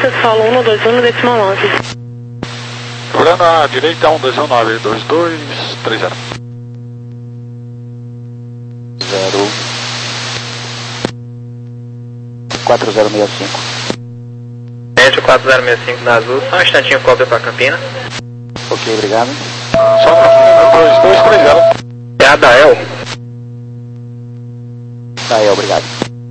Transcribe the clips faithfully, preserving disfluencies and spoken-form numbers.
direita, solo um dois um, decimal nove. Cobrando a direita, um dois um nove, dois dois três zero. zero quatro zero seis cinco. Médio quatro zero seis cinco da Azul, só um instantinho, cobra para Campina. Ok, obrigado. Só no dois dois três zero. É a Dael. Dael, obrigado.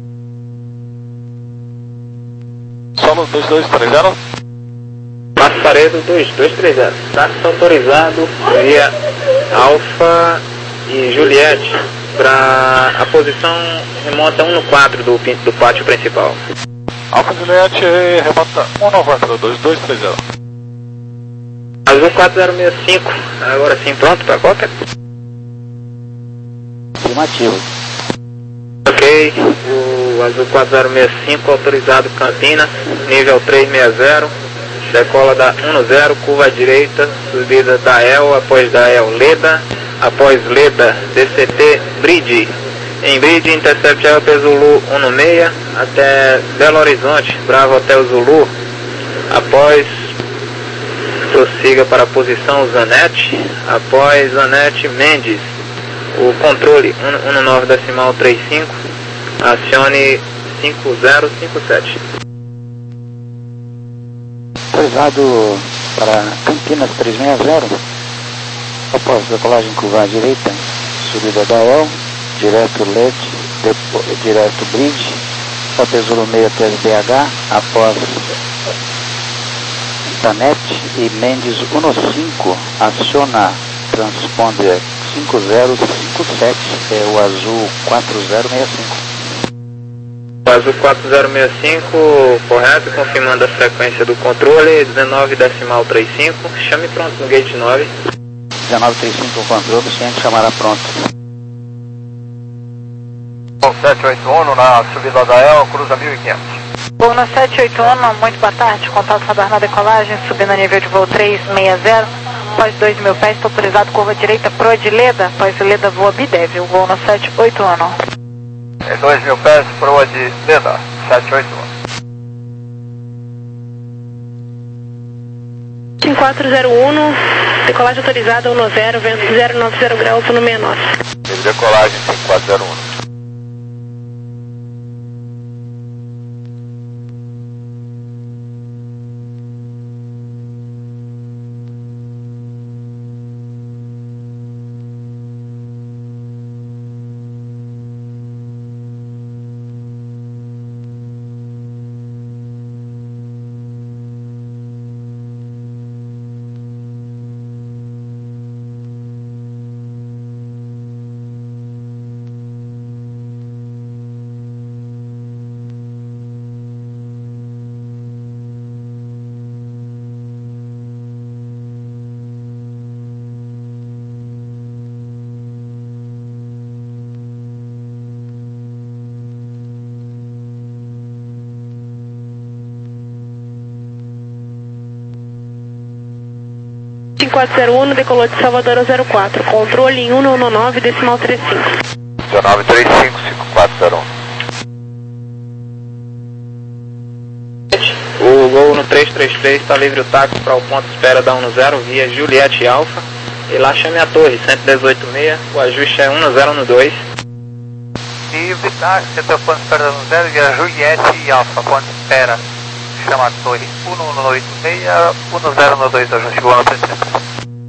Solo dois dois três zero. Marcos Paredo dois dois três zero. Táxi autorizado via Alfa e Juliette para a posição remonta um no quatro do, do pátio principal. Alfa Juliette, remota um no quatro, dois dois três zero. Azul quatro zero seis cinco, agora sim pronto para cópia? Afirmativo. Ok, o Azul quatro zero seis cinco autorizado Campinas, nível trezentos e sessenta, decola da um no zero, curva à direita, subida da E L, após da E L Leda, após Leda D C T Bridge, em Bridge intercept L P Zulu um no seis até Belo Horizonte, Bravo Hotel Zulu, após prossiga para a posição Zanete, após Zanete Mendes, o controle um no nove decimal trinta e cinco, acione cinco zero cinco sete. Autorizado para Campinas trezentos e sessenta, após decolagem curva à direita, subida da E L, direto L E D, depo, direto Bridge, Hotel Zulu seis até B H, após Zanete e Mendes um no cinco, aciona transponder cinco zero cinco sete, é o Azul quatro zero seis cinco. O Azul quatro zero seis cinco, correto, confirmando a frequência do controle, dezenove decimal trinta e cinco, chame pronto no gate nove. dezenove trinta e cinco o controle, o ciente chamará pronto. sete oito um na subida da E L, cruza mil e quinhentos. Voo na sete oito um, muito boa tarde, contato radar na decolagem, subindo a nível de voo trezentos e sessenta, após dois mil pés, está autorizado curva direita pro de Leda, após Leda voa Bidev, o voo na sete oito um. É dois mil pés, proa de Leda, sete oito um. cinco quatro zero um, decolagem autorizada um zero, vento zero nove zero graus, no sessenta e nove. Decolagem cinco quatro zero um. cinco quatro zero um, decolou de Salvador a zero quatro, controle em um no nove decimal trinta e cinco. dezenove trinta e cinco, cinco quatro zero um. O voo no trezentos e trinta e três está livre o táxi para o ponto de espera da um no zero via Juliette Alfa, e lá chame a torre cento e dezoito seis, o ajuste é um no zero no dois. Livre táxi até o ponto de espera da um no zero via Juliette Alfa, ponto de espera, chama a torre um no oito seis, um no zero no dois, ajuste voo no trinta e três.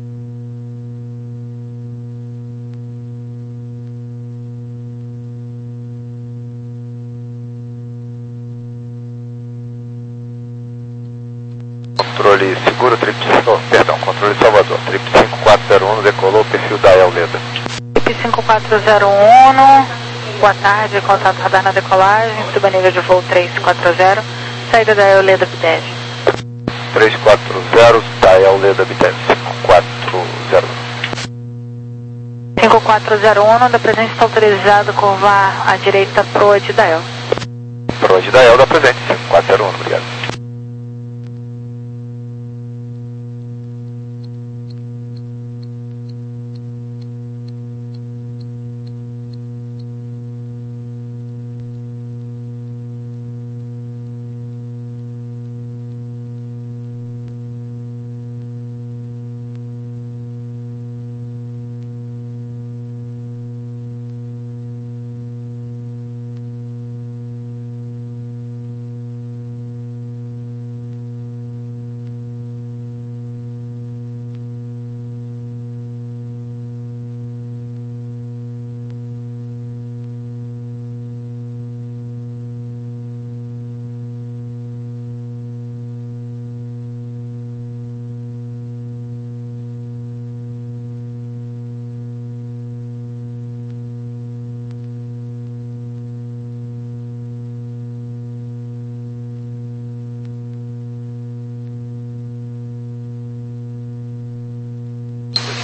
Controle seguro, trip cinco, perdão, controle Salvador, trip cinco quatro zero um, decolou, perfil da E L Leda. Trip cinco quatro zero um, boa tarde, contato radar na decolagem, suba nível de voo trezentos e quarenta, saída da E L Leda Bidev. trezentos e quarenta, da E L Leda Bidev, cinco quatro zero um. cinco quatro zero um, da presença está autorizado curvar à direita pro de da E L. Pro de da E L da presente, cinco quatro zero um, obrigado.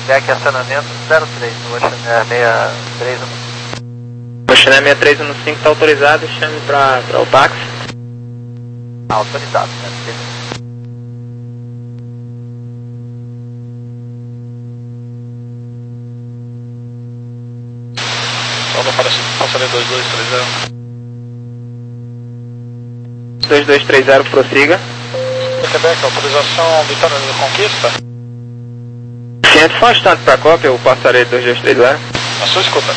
feedback acionamento zero três, no Oceaner sessenta e três. Oceaner sessenta e três um cinco está autorizado, chame para o táxi. Autorizado, né? Salve, passageiro dois dois três zero. dois dois três zero, prossiga. Quebec, autorização Vitória da Conquista. Ciente, só um instante para a cópia, o passageiro dois dois três zero. A sua escuta.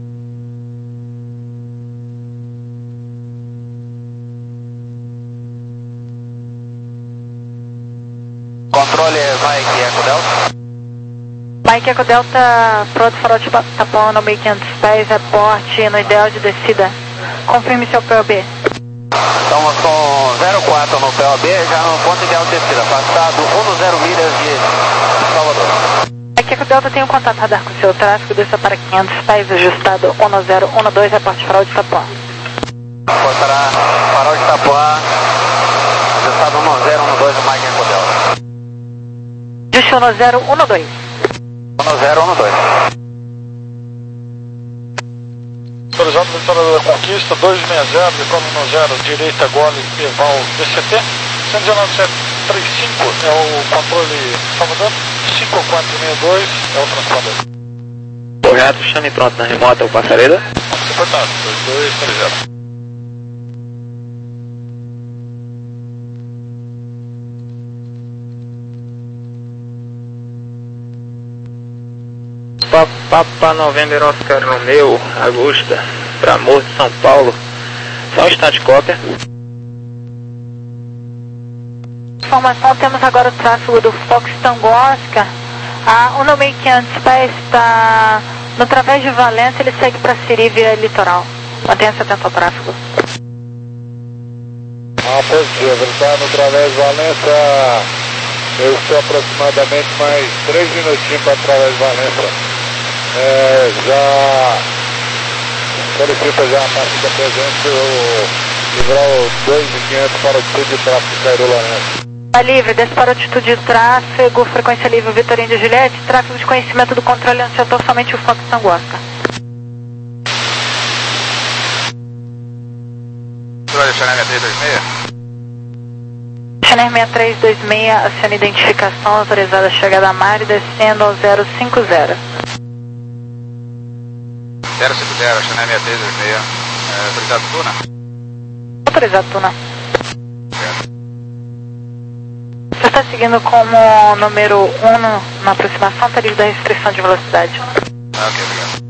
Controle Mike Eco Delta. Mike Eco Delta, pronto, farol de tapão no mil e quinhentos pés, reporte no ideal de descida. Confirme seu P O B. Estamos com zero quatro no P O B, já no ponto ideal de descida, passado dez milhas de Salvador. Mike Eco Delta tem um contato radar com o seu tráfego, desça para quinhentos pés, ajustado dez doze, reporte farol de tapão. Reportará farol de Itapuã, ajustado dez doze no Mike Eco Delta. Ajuste dez doze. dez doze. Autorizado Vitória da Conquista, dois seis zero, decola no zero, direita, gole, Eval, D C T, cento e dezenove sete trinta e cinco é o controle Salvador, cinco quatro seis dois é o transpondedor. Correto, chame pronto na remota o passaredo. Suportado, dois dois três zero. Papa November Oscar Romeo, Augusta, para Morro de São Paulo. Só um instante, cópia. Informação, temos agora o tráfego do Fox Tango Oscar. A um mil e quinhentos pés está no través de Valência, ele segue para Siri via litoral. Mantenha-se atento ao tráfego. Ah, positivo, ele está no través de Valência. Eu estou aproximadamente mais três minutinhos para através de Valência. É, já solicita já a partir da presença o livral dois mil e quinhentos para altitude de tráfego Cairo Lourenço. Tá livre, desce para altitude de tráfego, frequência livre Vitorino de Juliette, tráfego de conhecimento do controle no setor somente o Fox Tango Oscar. Controle Chanel três dois seis. Chanel seis três dois seis, aciona identificação, autorizada a chegada a mar e descendo ao zero cinco zero. zero cinco zero, Chanel seis três dois seis, é, autorizado Tuna? Autorizado Tuna. Você está seguindo como número um no, na aproximação, tá livre da restrição de velocidade. Ah, ok, obrigado.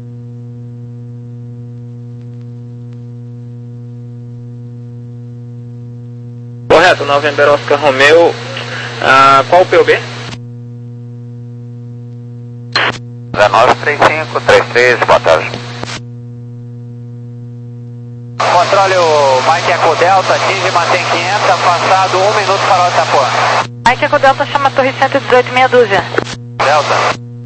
Correto, November Oscar Romeo. Ah, qual o P O B? zero nove três cinco três três, boa tarde. Controle o Mike Eco Delta, atinge e mantém quinhentos, afastado um minuto para o Itapuã. Mike Eco Delta chama a torre cento e dezoito, meia dúzia. Delta.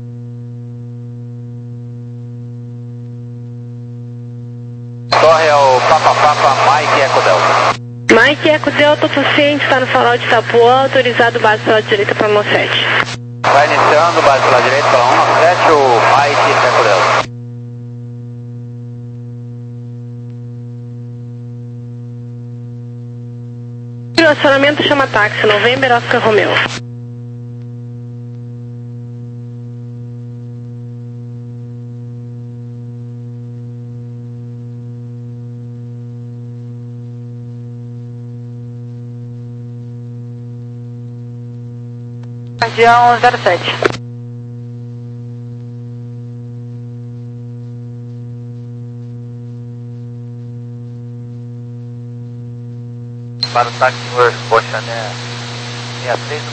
Torre é o Papa Papa Mike Eco Delta. Mike Eco Delta, paciente, está no farol de Itapuã, autorizado base pela direita para o sete. Vai iniciando, base pela direita pela um sete, o Mike Eco Delta. Acionamento chama táxi, November Oscar Romeo. Guardião zero sete. Para o táxi Oceaner sessenta e três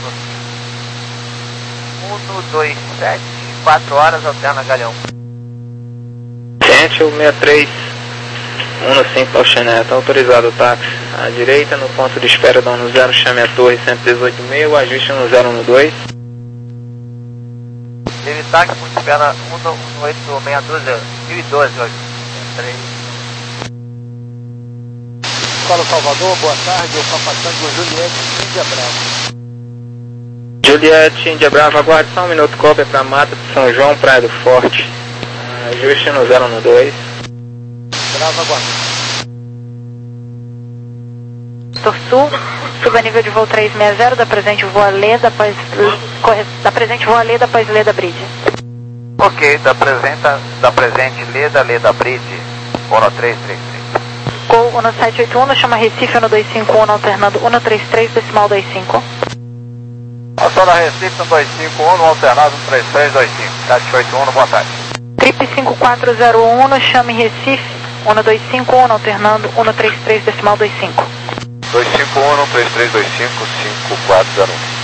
um dois sete, quatro horas, alterna Galhão. Gente, o sessenta e três um cinco Oceaner, está autorizado o táxi. À direita, no ponto de espera da um zero, chame a torre cento e dezoito meio, ajuste no zero um dois. Teve táxi, ponto de espera um oito meia dúzia, mil e doze, sessenta e três. Escola Salvador, boa tarde, eu sou passando com Juliette Índia Branco. Juliette, Índia Brava, aguarde só um minuto, cópia para Mata de São João, Praia do Forte. Ajuste no zero um dois. Brava, aguarde. Sul, suba nível de voo trezentos e sessenta, da presente voo a Leda, após, da presente voo a Leda, após Leda Bridge. Ok, da, presenta, da presente Leda, Leda Bridge, Ono três três três. Gol um sete oito um, chama Recife, um dois cinco um, alternando um três três, decimal dois cinco. Aciona Recife, um dois cinco um, alternado um três três dois cinco, sete oito um, boa tarde. Trip cinco quatro zero um, chame Recife, um dois cinco um, alternando um três três, decimal dois cinco. dois cinco um, um três três dois cinco, cinco quatro zero um.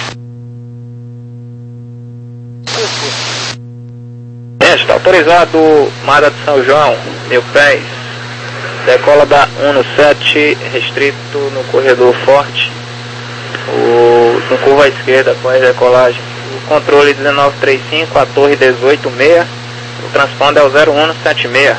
Está autorizado, Mata de São João, mil pés. Decola da um sete, restrito no corredor forte. O, no curva à esquerda, após decolagem. O controle dezenove trinta e cinco, a torre dezoito seis. O transponder é o zero um sete seis.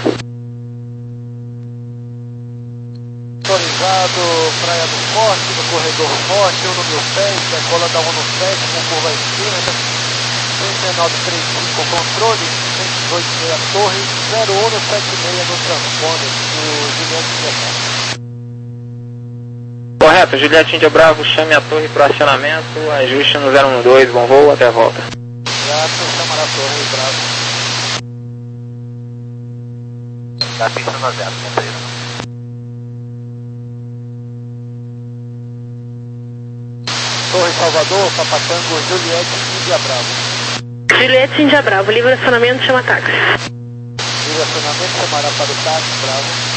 Autorizado, Praia do Forte, no corredor forte, um no mil pés, decola da um sete, com curva à esquerda. dezenove trinta e cinco, controle, cento e dois seis, torre, zero um sete seis no transponder, o Juliette Índia Bravo. Correto, Juliette Índia Bravo, chame a torre para acionamento, ajuste no zero um dois, bom voo, até a volta. Graças, chamar a torre, Bravo. Da pista no zero, compreendo. Torre Salvador, Papatango, Juliette Índia Bravo. Juliette Índia Bravo, livre acionamento, chama táxi. Livre acionamento, chamará para o táxi, Bravo.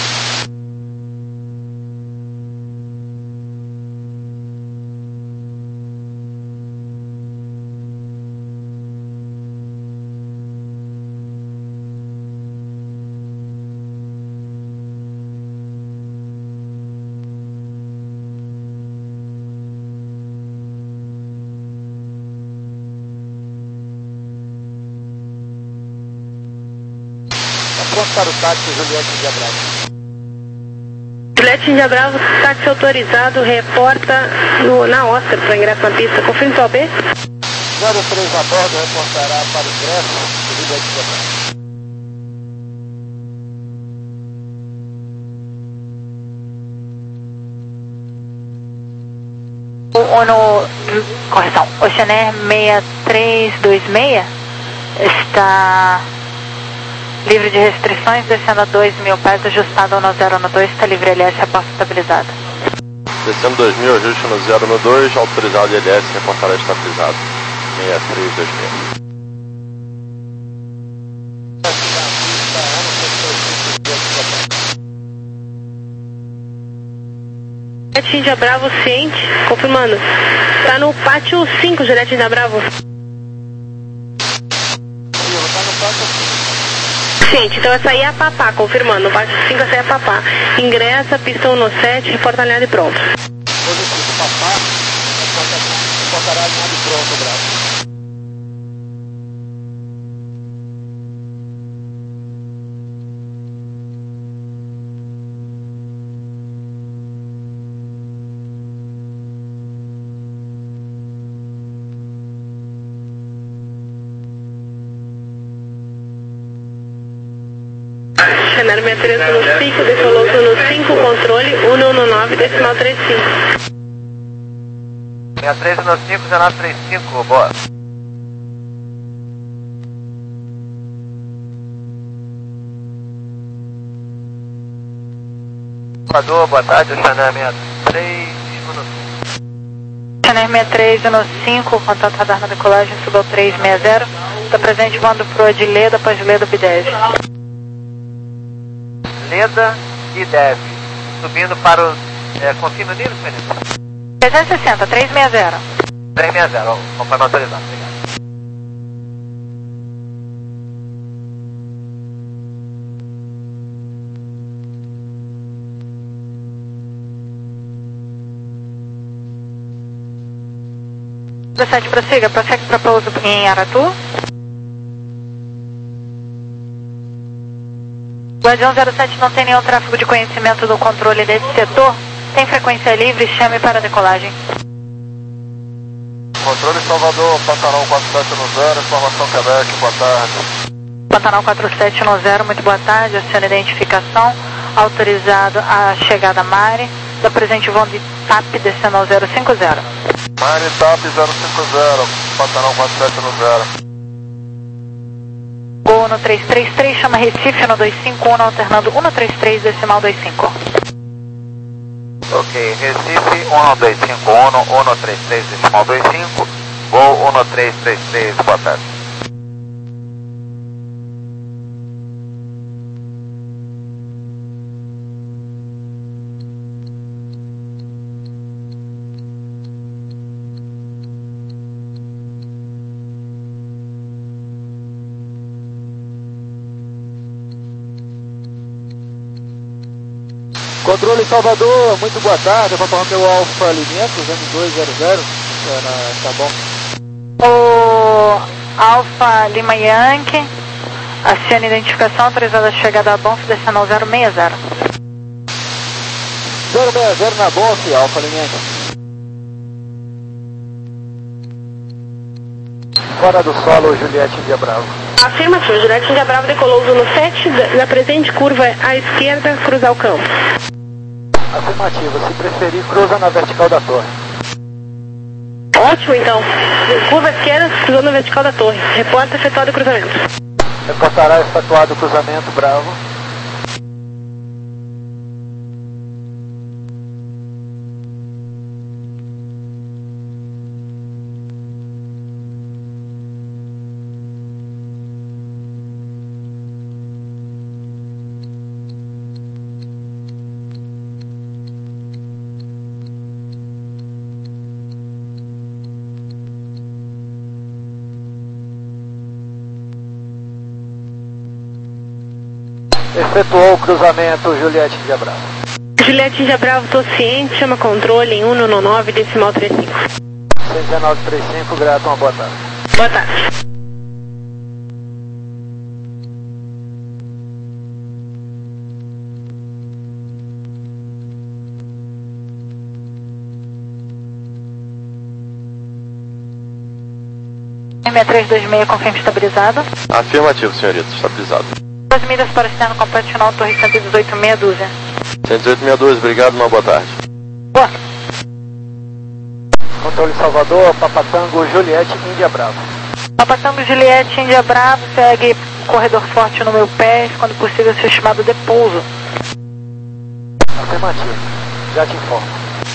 Pronto para o táxi, Juliette Índia Bravo. Juliette Índia Bravo, táxi autorizado, reporta no, na Oscar para ingresso na pista. Confirme sua B. zero três a bordo, reportará para o ingresso, Juliette Índia Bravo. O no, correção, Oceanair seis três dois seis está livre de restrições, descendo a dois mil pés, ajustado no zero um dois, está livre L S, reporta estabilizado. Descendo dois mil, ajuste no zero um dois, autorizado L S, reportará estabilizado. seis três dois seis. Juliette Índia Bravo, ciente, confirmando. Está no pátio cinco, Juliette Índia Bravo. Ciente, então essa aí é a Papá, confirmando. No pátio cinco, essa aí é a Papá. Ingressa, pista um sete, reporta alinhado e pronto. Positivo, Papá, reportará alinhado e pronto, Bravo. Cenário seis três no cinco, decolou no cinco, controle um um nove, decimal trinta e cinco. seis três no cinco, dezenove trinta e cinco, boa. Salvador, boa tarde, Oceanair sessenta e três no cinco. Oceanair sessenta e três no cinco, contato radar na decolagem, suba ao trezentos e sessenta, está presente voando para de Leda, após Leda Bideve. Leda e Deve, subindo para o... É, confirma o nível, Felipe? trezentos e sessenta, trezentos e sessenta. trezentos e sessenta, conforme autorizado, obrigado. dezessete, prossiga, prossegue para pouso em Aratu. Guardião zero sete não tem nenhum tráfego de conhecimento do controle desse setor. Tem frequência livre, chame para decolagem. Controle Salvador, Pantanal quatro sete um zero, informação Quebec, boa tarde. Pantanal quatro sete um zero, muito boa tarde, aciona identificação, autorizado a chegada Mare, da presente voo de T A P descendo ao zero cinco zero. Mare T A P zero cinco zero, Pantanal quatro sete um zero. Gol no três três três, chama Recife no dois cinco um, alternando um no três três, decimal dois cinco. Ok, Recife um dois cinco um, um três três, decimal dois cinco, Gol um três três três, boa tarde. Controle Salvador, muito boa tarde, Papa Romeo Alfa Alimentos, M dois zero zero, tá bom. O Alfa Lima Yankee, aciona identificação, autorizada a chegada a Bonf, descendo ao zero seis zero. zero seis zero na Bonf, Alfa Alimentos. Fora do solo, Juliette India Bravo. Afirmativo, Juliette India Bravo decolou no sete, na presente curva à esquerda, cruzar o campo. Afirmativo, se preferir, cruza na vertical da torre. Ótimo, então. Curva esquerda, cruzando na vertical da torre. Reporta efetuado o cruzamento. Reportará efetuado o cruzamento, Bravo. Efetuou o cruzamento, Juliette India Bravo. Juliette India Bravo, estou ciente, chama controle em cento e nove, decimal trinta e cinco. cento e dezenove trinta e cinco, grato, uma boa tarde. Boa tarde. seis três dois seis, confirma estabilizado. Afirmativo, senhorita, estabilizado. Duas milhas para o externo completo, torre cento e dezoito, meia dúzia. cento e dezoito, meia dúzia, obrigado, uma boa tarde. Boa. Controle Salvador, Papatango, Juliette India Bravo. Papatango, Juliette India Bravo, segue corredor forte no meu pé, quando possível ser chamado de pouso. Afirmativo, já te informo.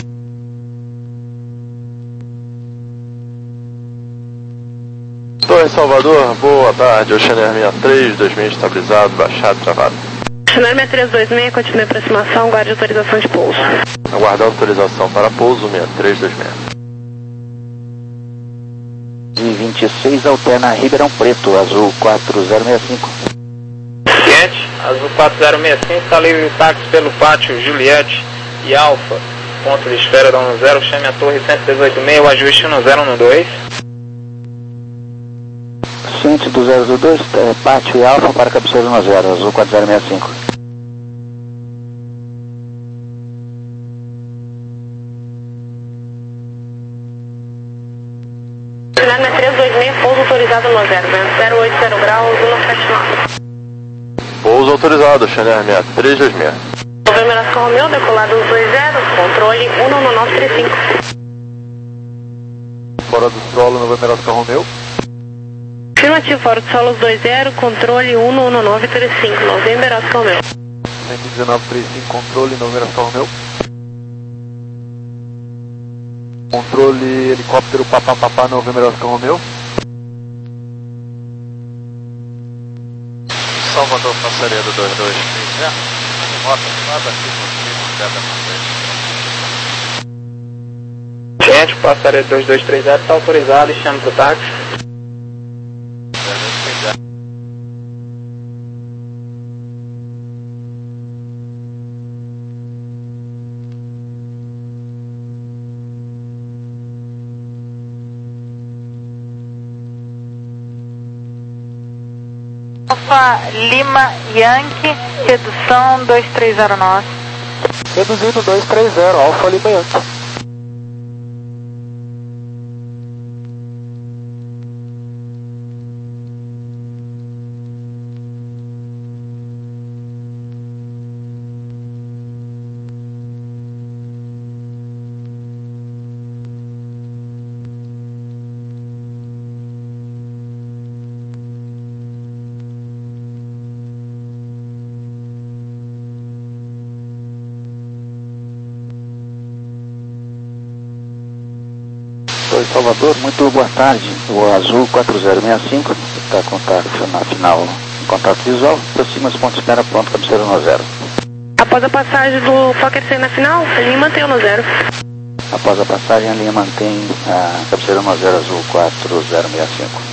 Torre Salvador, boa tarde, Oceaner sessenta e três, dois mil estabilizado, baixado, travado. Oceaner sessenta e três dois seis, continue a aproximação, guarde autorização de pouso. Aguardar autorização para pouso, sessenta e três dois seis. De vinte e seis, alterna Ribeirão Preto, azul quatro zero seis cinco. Cliente, azul quatro zero seis cinco, está livre de táxi pelo pátio Juliette e Alfa, ponto de esfera da um zero, chame a torre cento e dezoito seis, o ajuste um zero um dois. Ciente do zero dois, é, Pátio e Alfa para cabeceira um zero, azul quatro zero seis cinco. Oceaner três dois seis, pouso autorizado no zero, zero oito zero graus, um sete nove. Pouso autorizado, Oceaner sessenta e três dois seis. Novembro Oscar Romeo, decolado dois zero, controle um um nove três cinco. Fora do solo, Novembro Oscar Romeo. Afirmativo, fora do solo dois zero, controle um um nove três cinco, Novembro Oscar Romeo. cento e dezenove trinta e cinco, controle, Novembro Oscar Romeo. Controle, helicóptero, Papá Papá, Novembro Oscar Romeo. Salvador, Passaredo dois dois três zero, rota nada aqui no Gente, Passaredo dois dois três zero está autorizado e chama para o táxi. Alfa Lima Yankee, redução dois três zero nove. Reduzido dois três zero, Alfa Lima Yankee. Controle Salvador, muito boa tarde. O Azul quatro zero seis cinco está contato na final, em contato visual. Aproxima os pontos de espera, pronto, cabeceira no zero. Após a passagem do Fokker cem na final, a linha mantém o no zero. Após a passagem, a linha mantém a cabeceira no zero Azul quatro zero seis cinco.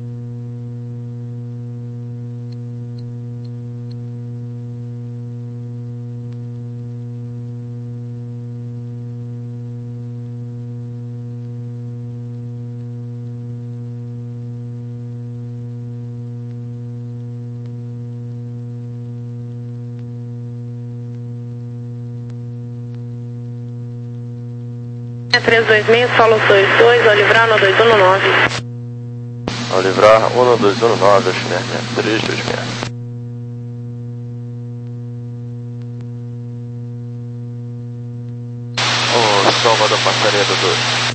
três dois seis, solo dois dois, Olivrar um dois um nove. Olivrar um dois um nove, Schmerz três dois seis. O Salvador passaria do dois.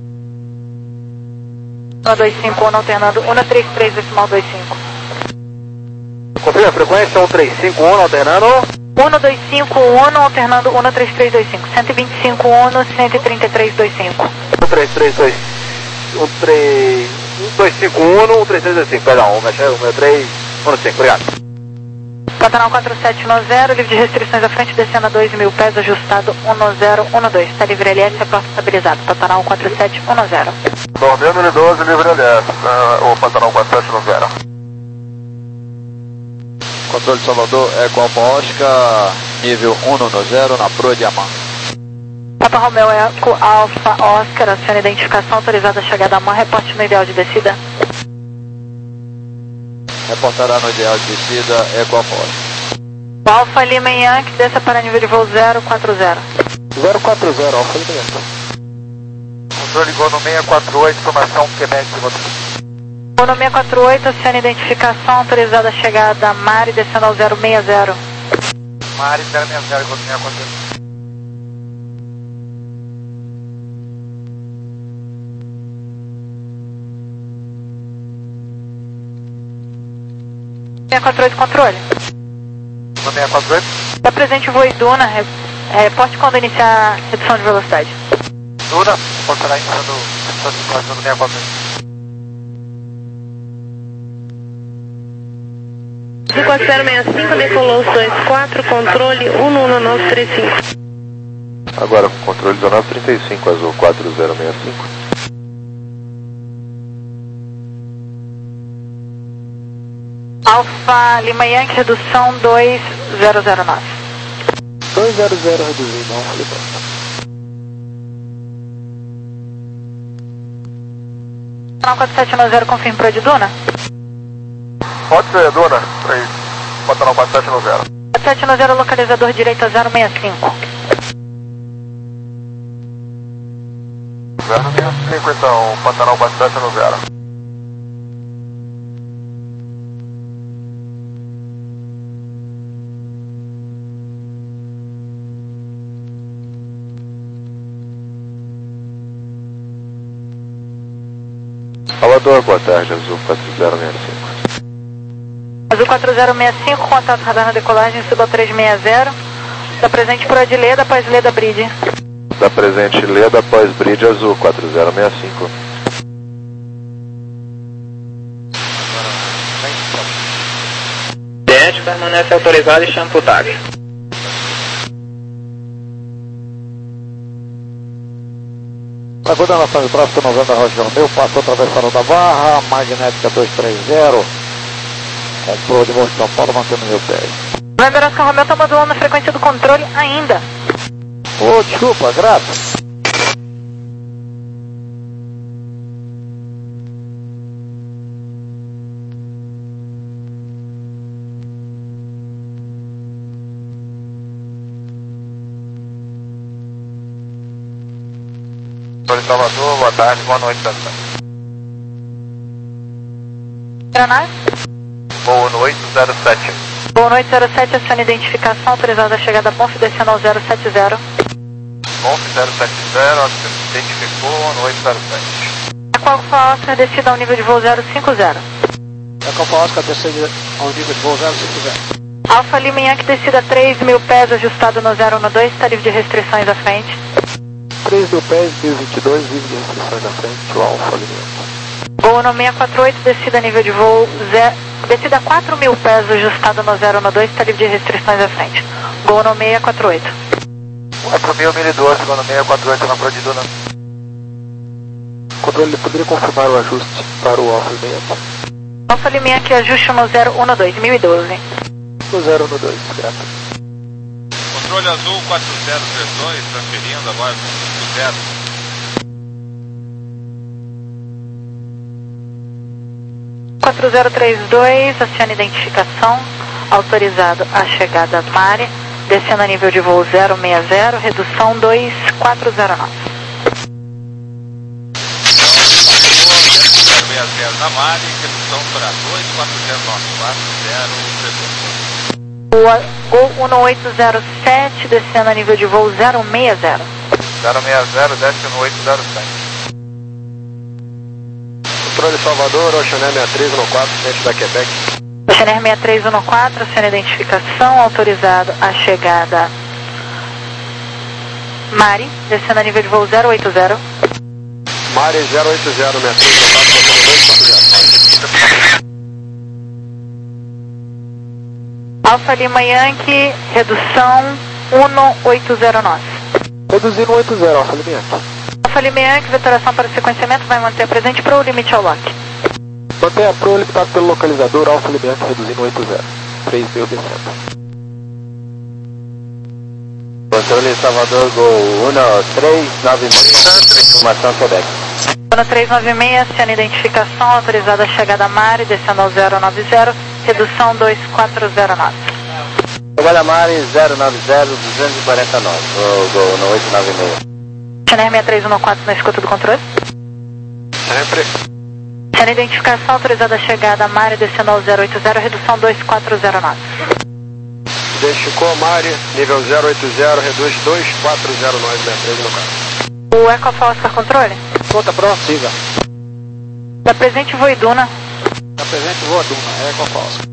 um dois cinco um alternando um três três decimal dois cinco. Confirma a frequência um três cinco um alternando um dois cinco um alternando um três três dois cinco. cento e vinte e cinco um, cento e trinta e três dois cinco. um três três dois um três um dois cinco um um três três dois cinco, perdão, um três um cinco, obrigado. Pantanal quatro sete um zero, livre de restrições à frente, descendo a dois mil pés, ajustado um zero um dois. Está livre L S, a porta estabilizada. Pantanal quatro sete um zero. Dormindo doze, livre L S, o Pantanal quatro sete um zero. Controle Salvador, Eco Alfa Oscar, nível um no zero, na proa de Amã. Papa Romeo Eco Alfa Oscar, aciona identificação, autorizada a chegada a Amã, reporte no ideal de descida. Reportará no ideal de descida, Eco Alfa Oscar. Alfa Lima Yankee, desça para nível de voo zero quatro zero. zero quatro zero, Alfa Lima Yankee. Controle Gol no seis quatro oito, formação Quebec, motor. Gol seis quatro oito, aciona identificação, autorizada a chegada a Mari, descendo ao zero seis zero. Mari zero seis zero, Gol seis quatro oito. seis quatro oito, controle. seis quatro oito. Está presente o voo Iduna, re, reporte quando iniciar a redução de velocidade. Duna, reportará iniciando redução de velocidade no seis quatro oito. quatro zero seis cinco, decolou os dois quatro, controle um um nove três cinco. Agora com controle dezenove trinta e cinco, Azul quatro zero seis cinco. Alfa Lima Yankee, redução dois zero zero nove. dois zero zero reduzido, Alfa Lima. Pantanal quatro sete um zero, confirme para de Duna. Pode ser, Duna, três, Pantanal quatro sete um zero. quatro sete um zero, localizador direito a zero seis cinco. zero seis cinco então, Pantanal quatro sete um zero. Salvador, boa tarde, Azul quatro zero seis cinco. Azul quatro zero seis cinco, contato radar na decolagem, suba três seis zero. Da presente por Adileda, após Leda Bridge. Da presente Leda, após Bridge, Azul quatro zero seis cinco. Teste permanece autorizado e chama pro táxi. Aguardando a ação de tráfego noventa Roger Romeu, passou atravessando da barra, magnética dois três zero, comprou de Monte São Paulo, mantendo meu pé. Novembro Oscar Romeu está modulando a frequência do controle ainda. Ô, oh, desculpa, graças. Salvador, boa tarde, boa noite, Santana. Aeronave? Boa noite, zero sete. Boa noite, zero sete, aciona identificação, autorizada a chegada a Bonf, descendo ao zero sete zero. Bonf zero sete zero, identificou, boa noite, zero sete. A Alfa Oscar, descida ao nível de voo zero cinco zero. A Alfa Oscar, descida ao nível de voo zero cinco zero. Alfa Lima Yankee, descida três mil pés, ajustado no zero um dois, está livre de restrições à frente. três mil pés, mil e vinte e dois, livre de restrições na frente, o Alfa alimento. Gol no seiscentos e quarenta e oito, descida nível de voo, zero, descida quatro mil pés, ajustado no zero no dois, está livre de restrições à frente. Gol no seiscentos e quarenta e oito. quatro mil, mil e doze, gol no seiscentos e quarenta e oito na Prodiduna. Controle, poderia confirmar o ajuste para o Alfa alimento? Alfa alimento que ajuste no zero um dois, mil e doze. No zero um dois, grato. Controle azul quatro zero três dois, transferindo agora cinco zero. quatro zero três dois, acione identificação, autorizado a chegada Mari, descendo a nível de voo zero seis zero, redução dois quatro zero nove. zero seis zero na Mari, redução para dois quatro zero nove, quatro zero três dois. Gol um oito zero sete, descendo a nível de voo zero seis zero. zero seis zero, desce no oito zero sete. Controle Salvador, Oceaner sessenta e três um quatro, frente da Quebec. Oceaner sessenta e três um quatro, acione identificação, autorizado a chegada Mari, descendo a nível de voo zero oito zero. Mari zero oito zero, sessenta e três um quatro, botando dois quatro zero. Alfa Lima Yankee, redução um oito zero nove. Reduzindo um oito zero, Alfa Lima Yankee. Alfa Lima Yankee, vetoração para o sequenciamento, vai manter presente para o limite ao lock. Mantenha a Pro limitado pelo localizador, Alfa Lima Yankee, reduzindo um oito zero. três mil descendo. Controle Salvador, Gol um três nove seis, informação Quebec. um três nove seis, acione identificação, autorizada a chegada Mari, descendo ao zero nove zero, redução dois quatro zero nove. Trabalha Mari zero nove zero, duzentos e quarenta e nove, Gol no oito nove seis. Oceaner sessenta e três um quatro na escuta do controle. Sempre. Acione identificação, autorizada a chegada Mari, descendo ao zero oito zero, redução dois quatro zero nove. Identificou Mari, nível zero oito zero, reduz dois quatro zero nove, sessenta e três um quatro. O Eco Alfa Oscar Controle? Conta pronto, siga. Da presente voo Iduna. Da presente voo Iduna, Eco Alfa Oscar.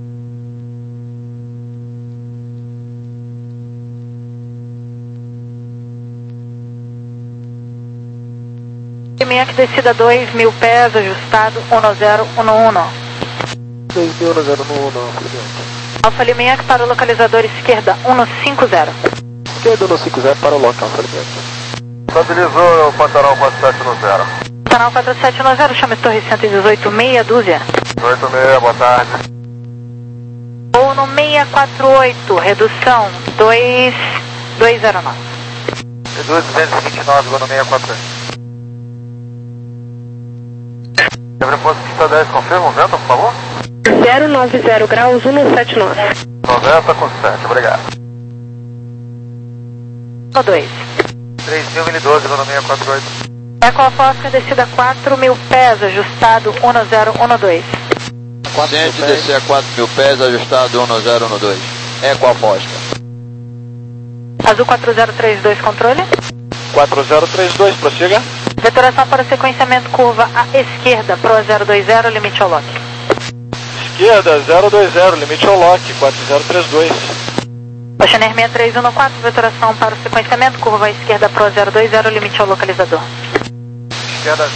Yankee descida dois mil pés, ajustado um zero um um. dois mil um zero um, Alfa Lima Yankee. Alfa Lima Yankee para o localizador esquerda um cinco zero. Esquerda um cinco zero para o local, Alfa Lima Yankee. Estabilizou o Pantanal quatro sete nove zero. Pantanal quatro sete nove zero, chame Torre cento e dezoito, meia dúzia. oito seis, boa tarde. Ou no seiscentos e quarenta e oito, redução dois dois zero nove. Reduz duzentos e vinte e nove, gol no seiscentos e quarenta e oito. Sobreposto pista dez, confirma o vento, por favor? zero nove zero graus, um sete nove. noventa com sete, obrigado. No dois. três mil, mil e doze, gol no seiscentos e quarenta e oito. Eco Alfa Oscar, descida quatro mil pés, ajustado um zero um dois. Gente, descer a quatro mil pés, ajustado um zero um dois. Eco Alfa Oscar. Azul quatro zero três dois, controle. quatro zero três dois, prossiga. Vetoração para sequenciamento curva à esquerda, Pro zero dois zero, limite ao lock. Esquerda, zero dois zero, limite ao lock, quatro zero três dois. Oceaner sessenta e três um quatro, vetoração para o sequenciamento, curva à esquerda, Pro zero dois zero, limite ao localizador. Esquerda